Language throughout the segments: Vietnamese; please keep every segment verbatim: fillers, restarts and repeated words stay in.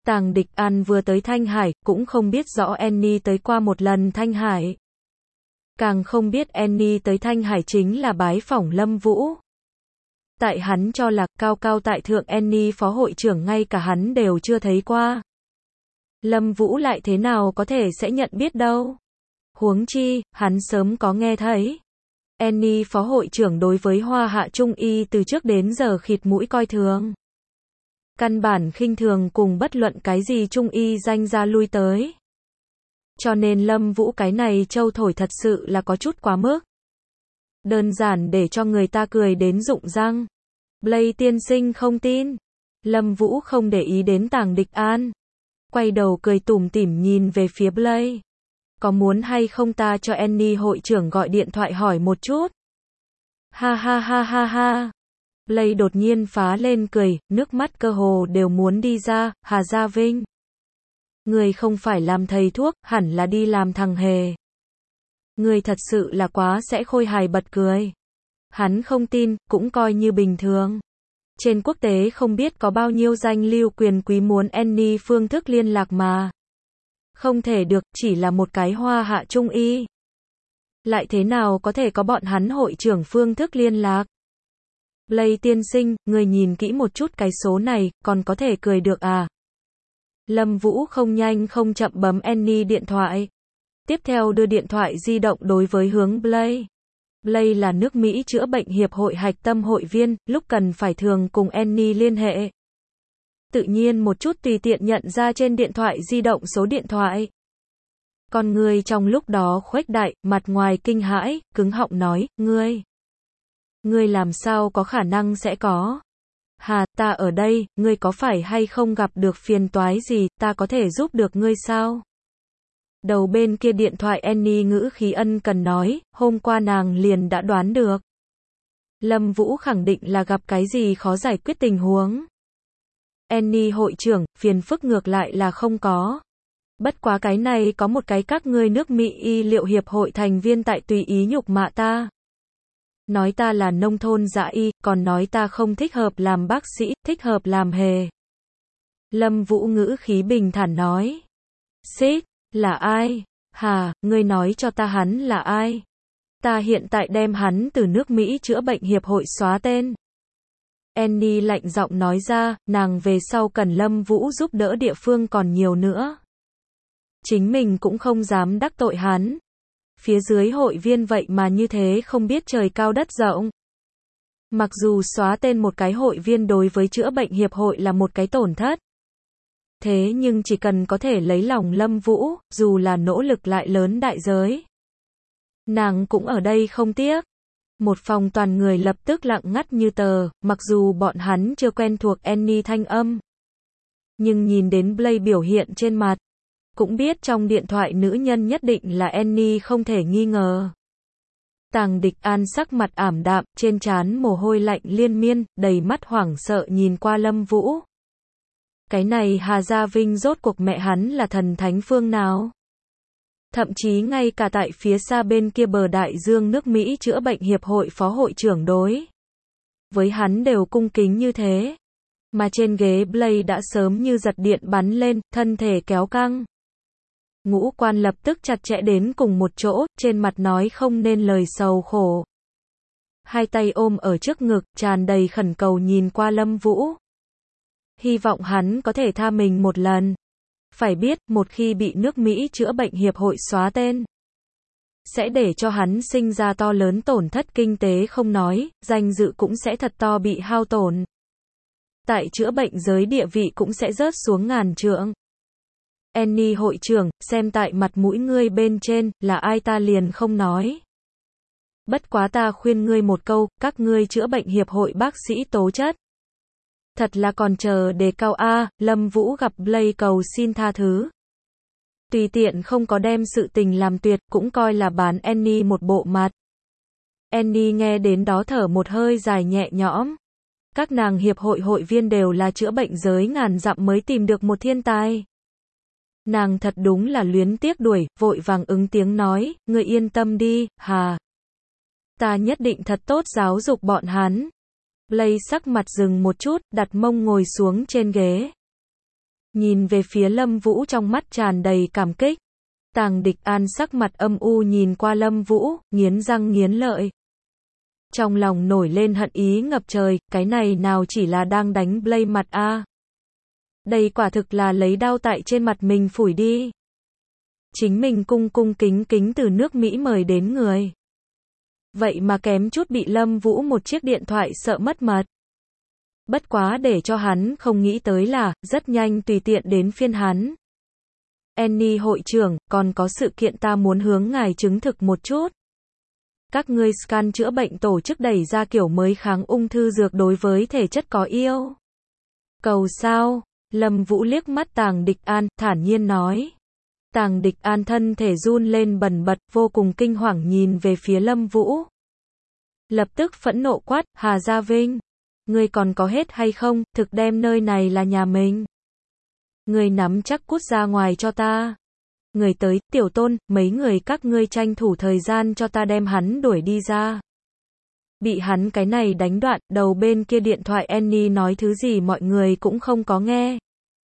Tàng Địch An vừa tới Thanh Hải, cũng không biết rõ Annie tới qua một lần Thanh Hải. Càng không biết Annie tới Thanh Hải chính là bái phỏng Lâm Vũ. Tại hắn cho là cao cao tại thượng Annie phó hội trưởng ngay cả hắn đều chưa thấy qua. Lâm Vũ lại thế nào có thể sẽ nhận biết đâu. Huống chi, hắn sớm có nghe thấy. Annie phó hội trưởng đối với Hoa Hạ Trung Y từ trước đến giờ khịt mũi coi thường. Căn bản khinh thường cùng bất luận cái gì Trung Y danh ra lui tới. Cho nên Lâm Vũ cái này châu thổi thật sự là có chút quá mức. Đơn giản để cho người ta cười đến rụng răng. Blake tiên sinh không tin. Lâm Vũ không để ý đến Tàng Địch An. Quay đầu cười tủm tỉm nhìn về phía Blake. Có muốn hay không ta cho Annie hội trưởng gọi điện thoại hỏi một chút? Ha ha ha ha ha. Blake đột nhiên phá lên cười, nước mắt cơ hồ đều muốn đi ra. Hà Gia Vinh. Người không phải làm thầy thuốc, hẳn là đi làm thằng hề. Người thật sự là quá sẽ khôi hài bật cười. Hắn không tin, cũng coi như bình thường. Trên quốc tế không biết có bao nhiêu danh lưu quyền quý muốn Annie phương thức liên lạc mà. Không thể được, chỉ là một cái Hoa Hạ Trung Y. Lại thế nào có thể có bọn hắn hội trưởng phương thức liên lạc? Blake tiên sinh, người nhìn kỹ một chút cái số này, còn có thể cười được à? Lâm Vũ không nhanh không chậm bấm Annie điện thoại. Tiếp theo đưa điện thoại di động đối với hướng Blake. Blake là nước Mỹ chữa bệnh hiệp hội hạch tâm hội viên, lúc cần phải thường cùng Annie liên hệ. Tự nhiên một chút tùy tiện nhận ra trên điện thoại di động số điện thoại. Con người trong lúc đó khuếch đại, mặt ngoài kinh hãi, cứng họng nói, ngươi. Ngươi làm sao có khả năng sẽ có. Hà, ta ở đây, ngươi có phải hay không gặp được phiền toái gì, ta có thể giúp được ngươi sao? Đầu bên kia điện thoại Annie ngữ khí ân cần nói, hôm qua nàng liền đã đoán được. Lâm Vũ khẳng định là gặp cái gì khó giải quyết tình huống. Annie hội trưởng, phiền phức ngược lại là không có. Bất quá cái này có một cái các ngươi nước Mỹ y liệu hiệp hội thành viên tại tùy ý nhục mạ ta. Nói ta là nông thôn dã y, còn nói ta không thích hợp làm bác sĩ, thích hợp làm hề. Lâm Vũ ngữ khí bình thản nói. Xích, là ai? Hà, ngươi nói cho ta hắn là ai? Ta hiện tại đem hắn từ nước Mỹ chữa bệnh hiệp hội xóa tên. Annie lạnh giọng nói ra, nàng về sau cần Lâm Vũ giúp đỡ địa phương còn nhiều nữa. Chính mình cũng không dám đắc tội hắn. Phía dưới hội viên vậy mà như thế không biết trời cao đất rộng. Mặc dù xóa tên một cái hội viên đối với chữa bệnh hiệp hội là một cái tổn thất. Thế nhưng chỉ cần có thể lấy lòng Lâm Vũ, dù là nỗ lực lại lớn đại giới. Nàng cũng ở đây không tiếc. Một phòng toàn người lập tức lặng ngắt như tờ, mặc dù bọn hắn chưa quen thuộc Annie thanh âm. Nhưng nhìn đến Blake biểu hiện trên mặt, cũng biết trong điện thoại nữ nhân nhất định là Annie không thể nghi ngờ. Tàng Địch An sắc mặt ảm đạm, trên trán mồ hôi lạnh liên miên, đầy mắt hoảng sợ nhìn qua Lâm Vũ. Cái này Hà Gia Vinh rốt cuộc mẹ hắn là thần thánh phương nào? Thậm chí ngay cả tại phía xa bên kia bờ đại dương nước Mỹ chữa bệnh hiệp hội phó hội trưởng đối với hắn đều cung kính như thế. Mà trên ghế Blake đã sớm như giật điện bắn lên, thân thể kéo căng. Ngũ quan lập tức chặt chẽ đến cùng một chỗ, trên mặt nói không nên lời sầu khổ. Hai tay ôm ở trước ngực, tràn đầy khẩn cầu nhìn qua Lâm Vũ. Hy vọng hắn có thể tha mình một lần. Phải biết, một khi bị nước Mỹ chữa bệnh hiệp hội xóa tên, sẽ để cho hắn sinh ra to lớn tổn thất kinh tế không nói, danh dự cũng sẽ thật to bị hao tổn. Tại chữa bệnh giới địa vị cũng sẽ rớt xuống ngàn trượng. Annie hội trưởng, xem tại mặt mũi ngươi bên trên, là ai ta liền không nói. Bất quá ta khuyên ngươi một câu, các ngươi chữa bệnh hiệp hội bác sĩ tố chất. Thật là còn chờ đề cao a. Lâm Vũ gặp Blake cầu xin tha thứ. Tùy tiện không có đem sự tình làm tuyệt, cũng coi là bán Annie một bộ mặt. Annie nghe đến đó thở một hơi dài nhẹ nhõm. Các nàng hiệp hội hội viên đều là chữa bệnh giới ngàn dặm mới tìm được một thiên tài. Nàng thật đúng là luyến tiếc đuổi, vội vàng ứng tiếng nói, ngươi yên tâm đi, Hà. Ta nhất định thật tốt giáo dục bọn hắn. Blake sắc mặt dừng một chút, đặt mông ngồi xuống trên ghế. Nhìn về phía Lâm Vũ trong mắt tràn đầy cảm kích. Tàng Địch An sắc mặt âm u nhìn qua Lâm Vũ, nghiến răng nghiến lợi. Trong lòng nổi lên hận ý ngập trời, cái này nào chỉ là đang đánh Blade mặt a. Đây quả thực là lấy đao tại trên mặt mình phủi đi. Chính mình cung cung kính kính từ nước Mỹ mời đến người. Vậy mà kém chút bị Lâm Vũ một chiếc điện thoại sợ mất mật. Bất quá để cho hắn không nghĩ tới là, rất nhanh tùy tiện đến phiên hắn. Annie hội trưởng, còn có sự kiện ta muốn hướng ngài chứng thực một chút. Các ngươi scan chữa bệnh tổ chức đẩy ra kiểu mới kháng ung thư dược đối với thể chất có yêu cầu sao? Lâm Vũ liếc mắt Tàng Địch An, thản nhiên nói. Tàng Địch An thân thể run lên bần bật, vô cùng kinh hoàng nhìn về phía Lâm Vũ. Lập tức phẫn nộ quát, Hà Gia Vinh, ngươi còn có hết hay không, thực đem nơi này là nhà mình. Ngươi nắm chắc cút ra ngoài cho ta. Người tới, Tiểu Tôn, mấy người các ngươi tranh thủ thời gian cho ta đem hắn đuổi đi ra. Bị hắn cái này đánh đoạn, đầu bên kia điện thoại Annie nói thứ gì mọi người cũng không có nghe.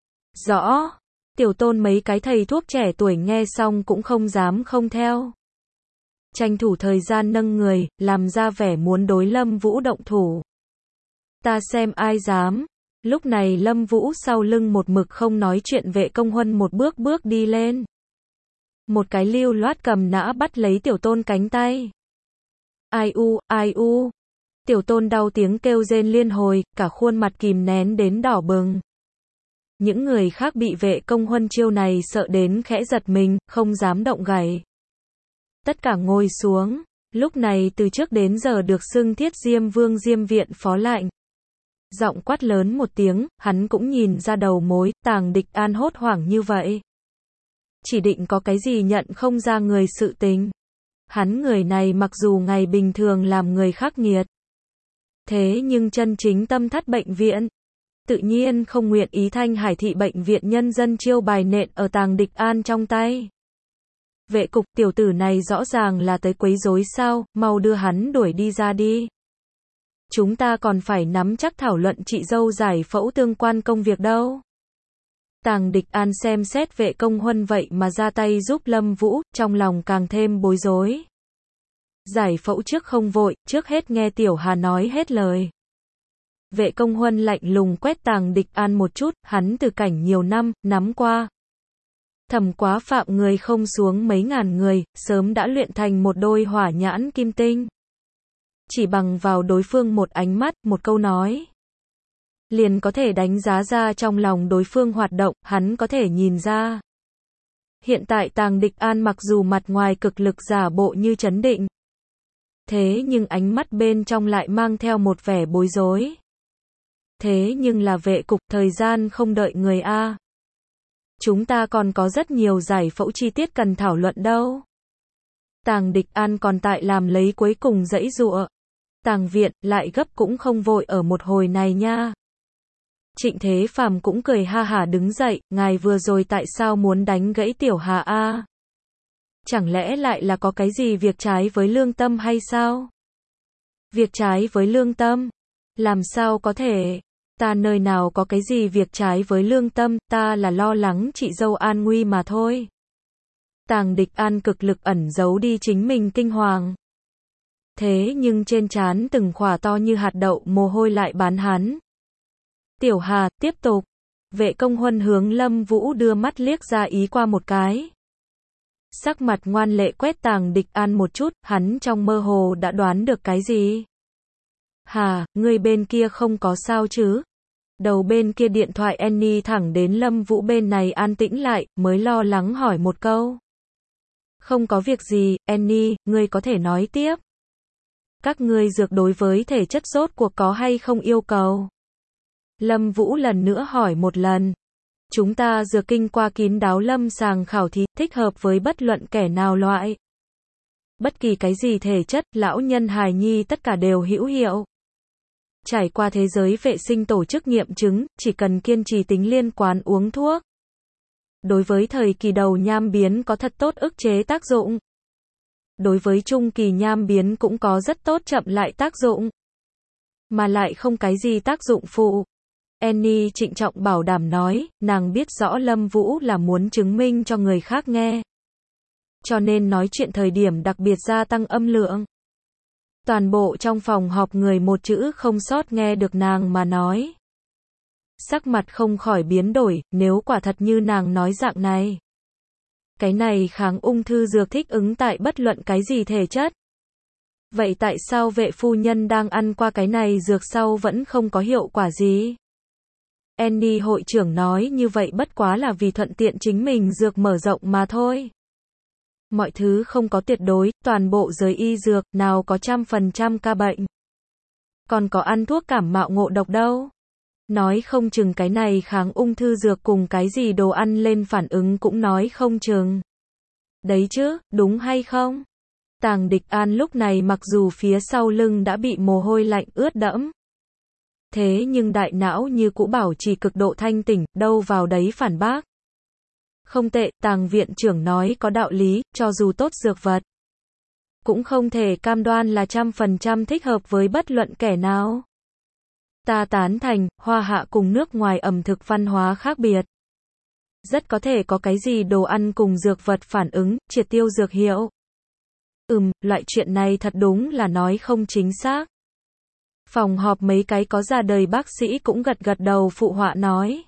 Rõ. Tiểu Tôn mấy cái thầy thuốc trẻ tuổi nghe xong cũng không dám không theo. Tranh thủ thời gian nâng người, làm ra vẻ muốn đối Lâm Vũ động thủ. Ta xem ai dám. Lúc này Lâm Vũ sau lưng một mực không nói chuyện Vệ Công Huân một bước bước đi lên. Một cái lưu loát cầm nã bắt lấy Tiểu Tôn cánh tay. Ai u, ai u. Tiểu Tôn đau tiếng kêu rên liên hồi, cả khuôn mặt kìm nén đến đỏ bừng. Những người khác bị Vệ Công Huân chiêu này sợ đến khẽ giật mình, không dám động gảy. Tất cả ngồi xuống. Lúc này từ trước đến giờ được xưng Thiết Diêm Vương Diêm Viện Phó Lạnh. Giọng quát lớn một tiếng, hắn cũng nhìn ra đầu mối, Tàng Địch An hốt hoảng như vậy. Chỉ định có cái gì nhận không ra người sự tình. Hắn người này mặc dù ngày bình thường làm người khắc nghiệt. Thế nhưng chân chính tâm thắt bệnh viện. Tự nhiên không nguyện ý Thanh Hải thị bệnh viện nhân dân chiêu bài nện ở Tàng Địch An trong tay. Vệ cục tiểu tử này rõ ràng là tới quấy rối sao, mau đưa hắn đuổi đi ra đi. Chúng ta còn phải nắm chắc thảo luận chị dâu giải phẫu tương quan công việc đâu. Tàng Địch An xem xét Vệ Công Huân vậy mà ra tay giúp Lâm Vũ, trong lòng càng thêm bối rối. Giải phẫu trước không vội, trước hết nghe Tiểu Hà nói hết lời. Vệ Công Huân lạnh lùng quét Tàng Địch An một chút, hắn từ cảnh nhiều năm, nắm qua. Thẩm quá phạm người không xuống mấy ngàn người, sớm đã luyện thành một đôi hỏa nhãn kim tinh. Chỉ bằng vào đối phương một ánh mắt, một câu nói. Liền có thể đánh giá ra trong lòng đối phương hoạt động, hắn có thể nhìn ra. Hiện tại Tàng Địch An mặc dù mặt ngoài cực lực giả bộ như trấn định. Thế nhưng ánh mắt bên trong lại mang theo một vẻ bối rối. Thế nhưng là vệ cục, thời gian không đợi người a. Chúng ta còn có rất nhiều giải phẫu chi tiết cần thảo luận đâu. Tàng Địch An còn tại làm lấy cuối cùng dãy dụa. Tàng viện, lại gấp cũng không vội ở một hồi này nha. Trịnh Thế Phàm cũng cười ha hả đứng dậy, ngài vừa rồi tại sao muốn đánh gãy Tiểu Hà a? Chẳng lẽ lại là có cái gì việc trái với lương tâm hay sao? Việc trái với lương tâm? Làm sao có thể? Ta nơi nào có cái gì việc trái với lương tâm, ta là lo lắng chị dâu an nguy mà thôi. Tàng Địch An cực lực ẩn giấu đi chính mình kinh hoàng. Thế nhưng trên trán từng khỏa to như hạt đậu mồ hôi lại bán hắn. Tiểu Hà, tiếp tục. Vệ Công Huân hướng Lâm Vũ đưa mắt liếc ra ý qua một cái. Sắc mặt ngoan lệ quét Tàng Địch An một chút, hắn trong mơ hồ đã đoán được cái gì. Hà, người bên kia không có sao chứ? Đầu bên kia điện thoại Annie thẳng đến Lâm Vũ bên này an tĩnh lại, mới lo lắng hỏi một câu. Không có việc gì, Annie, ngươi có thể nói tiếp. Các ngươi dược đối với thể chất rốt cuộc có hay không yêu cầu? Lâm Vũ lần nữa hỏi một lần. Chúng ta dược kinh qua kín đáo lâm sàng khảo thí, thích hợp với bất luận kẻ nào loại. Bất kỳ cái gì thể chất, lão nhân hài nhi tất cả đều hữu hiệu. Trải qua thế giới vệ sinh tổ chức nghiệm chứng, chỉ cần kiên trì tính liên quan uống thuốc. Đối với thời kỳ đầu nham biến có thật tốt ức chế tác dụng. Đối với trung kỳ nham biến cũng có rất tốt chậm lại tác dụng. Mà lại không cái gì tác dụng phụ. Annie trịnh trọng bảo đảm nói, nàng biết rõ Lâm Vũ là muốn chứng minh cho người khác nghe. Cho nên nói chuyện thời điểm đặc biệt gia tăng âm lượng. Toàn bộ trong phòng họp người một chữ không sót nghe được nàng mà nói. Sắc mặt không khỏi biến đổi, nếu quả thật như nàng nói dạng này. Cái này kháng ung thư dược thích ứng tại bất luận cái gì thể chất. Vậy tại sao vệ phu nhân đang ăn qua cái này dược sau vẫn không có hiệu quả gì? Annie hội trưởng nói như vậy bất quá là vì thuận tiện chính mình dược mở rộng mà thôi. Mọi thứ không có tuyệt đối, toàn bộ giới y dược, nào có trăm phần trăm ca bệnh. Còn có ăn thuốc cảm mạo ngộ độc đâu. Nói không chừng cái này kháng ung thư dược cùng cái gì đồ ăn lên phản ứng cũng nói không chừng. Đấy chứ, đúng hay không? Tàng Địch An lúc này mặc dù phía sau lưng đã bị mồ hôi lạnh ướt đẫm. Thế nhưng đại não như cũ bảo trì cực độ thanh tỉnh, đâu vào đấy phản bác. Không tệ, Tàng viện trưởng nói có đạo lý, cho dù tốt dược vật. Cũng không thể cam đoan là trăm phần trăm thích hợp với bất luận kẻ nào. Ta tán thành, Hoa Hạ cùng nước ngoài ẩm thực văn hóa khác biệt. Rất có thể có cái gì đồ ăn cùng dược vật phản ứng, triệt tiêu dược hiệu. Ừm, loại chuyện này thật đúng là nói không chính xác. Phòng họp mấy cái có già đời bác sĩ cũng gật gật đầu phụ họa nói.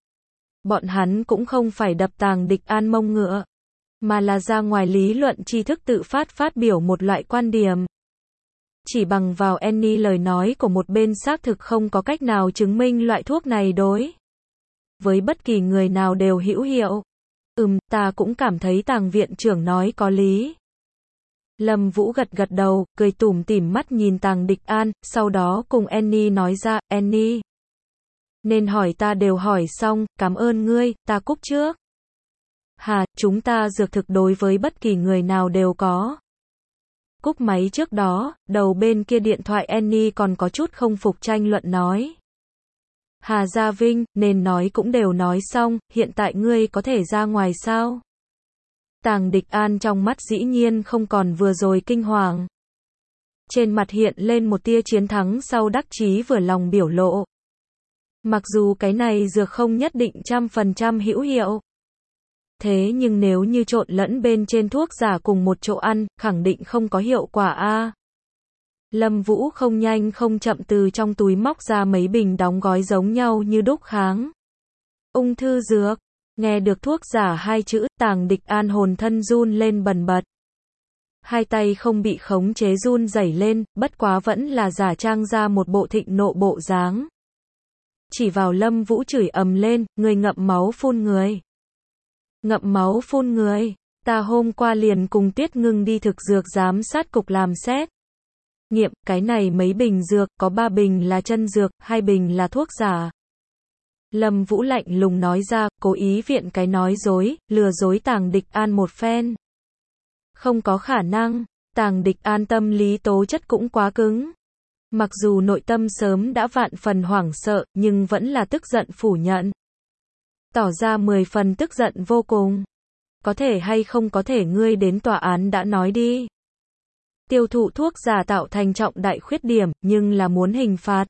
Bọn hắn cũng không phải đập Tàng Địch An mông ngựa, mà là ra ngoài lý luận tri thức tự phát phát biểu một loại quan điểm. Chỉ bằng vào Annie lời nói của một bên xác thực không có cách nào chứng minh loại thuốc này đối với bất kỳ người nào đều hữu hiệu. Ừm, ta cũng cảm thấy Tàng viện trưởng nói có lý. Lâm Vũ gật gật đầu, cười tủm tỉm mắt nhìn Tàng Địch An, sau đó cùng Annie nói ra, Annie. Nên hỏi ta đều hỏi xong, cảm ơn ngươi, ta cúp trước. Hà, chúng ta dược thực đối với bất kỳ người nào đều có. Cúp máy trước đó, đầu bên kia điện thoại Annie còn có chút không phục tranh luận nói. Hà Gia Vinh, nên nói cũng đều nói xong, hiện tại ngươi có thể ra ngoài sao? Tàng Địch An trong mắt dĩ nhiên không còn vừa rồi kinh hoàng. Trên mặt hiện lên một tia chiến thắng sau đắc chí vừa lòng biểu lộ. Mặc dù cái này dược không nhất định trăm phần trăm hữu hiệu. Thế nhưng nếu như trộn lẫn bên trên thuốc giả cùng một chỗ ăn, khẳng định không có hiệu quả a. Lâm Vũ không nhanh không chậm từ trong túi móc ra mấy bình đóng gói giống nhau như đúc kháng ung thư dược. Nghe được thuốc giả hai chữ, Tàng Địch An hồn thân run lên bần bật. Hai tay không bị khống chế run rẩy lên, bất quá vẫn là giả trang ra một bộ thịnh nộ bộ dáng. Chỉ vào Lâm Vũ chửi ầm lên, người ngậm máu phun người. Ngậm máu phun người, ta hôm qua liền cùng Tuyết Ngưng đi thực dược giám sát cục làm xét. Nghiệm, cái này mấy bình dược, có ba bình là chân dược, hai bình là thuốc giả. Lâm Vũ lạnh lùng nói ra, cố ý viện cái nói dối, lừa dối Tàng Địch An một phen. Không có khả năng, Tàng Địch An tâm lý tố chất cũng quá cứng. Mặc dù nội tâm sớm đã vạn phần hoảng sợ, nhưng vẫn là tức giận phủ nhận. Tỏ ra mười phần tức giận vô cùng. Có thể hay không có thể ngươi đến tòa án đã nói đi. Tiêu thụ thuốc giả tạo thành trọng đại khuyết điểm, nhưng là muốn hình phạt.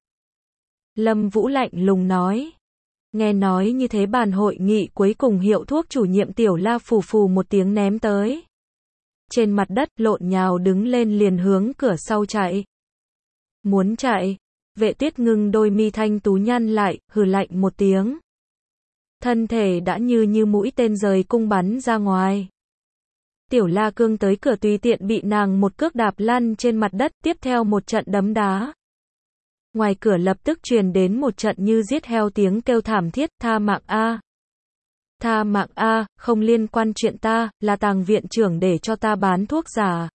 Lâm Vũ lạnh lùng nói. Nghe nói như thế bàn hội nghị cuối cùng hiệu thuốc chủ nhiệm Tiểu La phù phù một tiếng ném tới. Trên mặt đất lộn nhào đứng lên liền hướng cửa sau chạy. Muốn chạy. Vệ Tuyết Ngưng đôi mi thanh tú nhăn lại, hừ lạnh một tiếng. Thân thể đã như như mũi tên rời cung bắn ra ngoài. Tiểu La cương tới cửa tùy tiện bị nàng một cước đạp lăn trên mặt đất, tiếp theo một trận đấm đá. Ngoài cửa lập tức truyền đến một trận như giết heo tiếng kêu thảm thiết, tha mạng a. Tha mạng a, không liên quan chuyện ta, là Tàng viện trưởng để cho ta bán thuốc giả.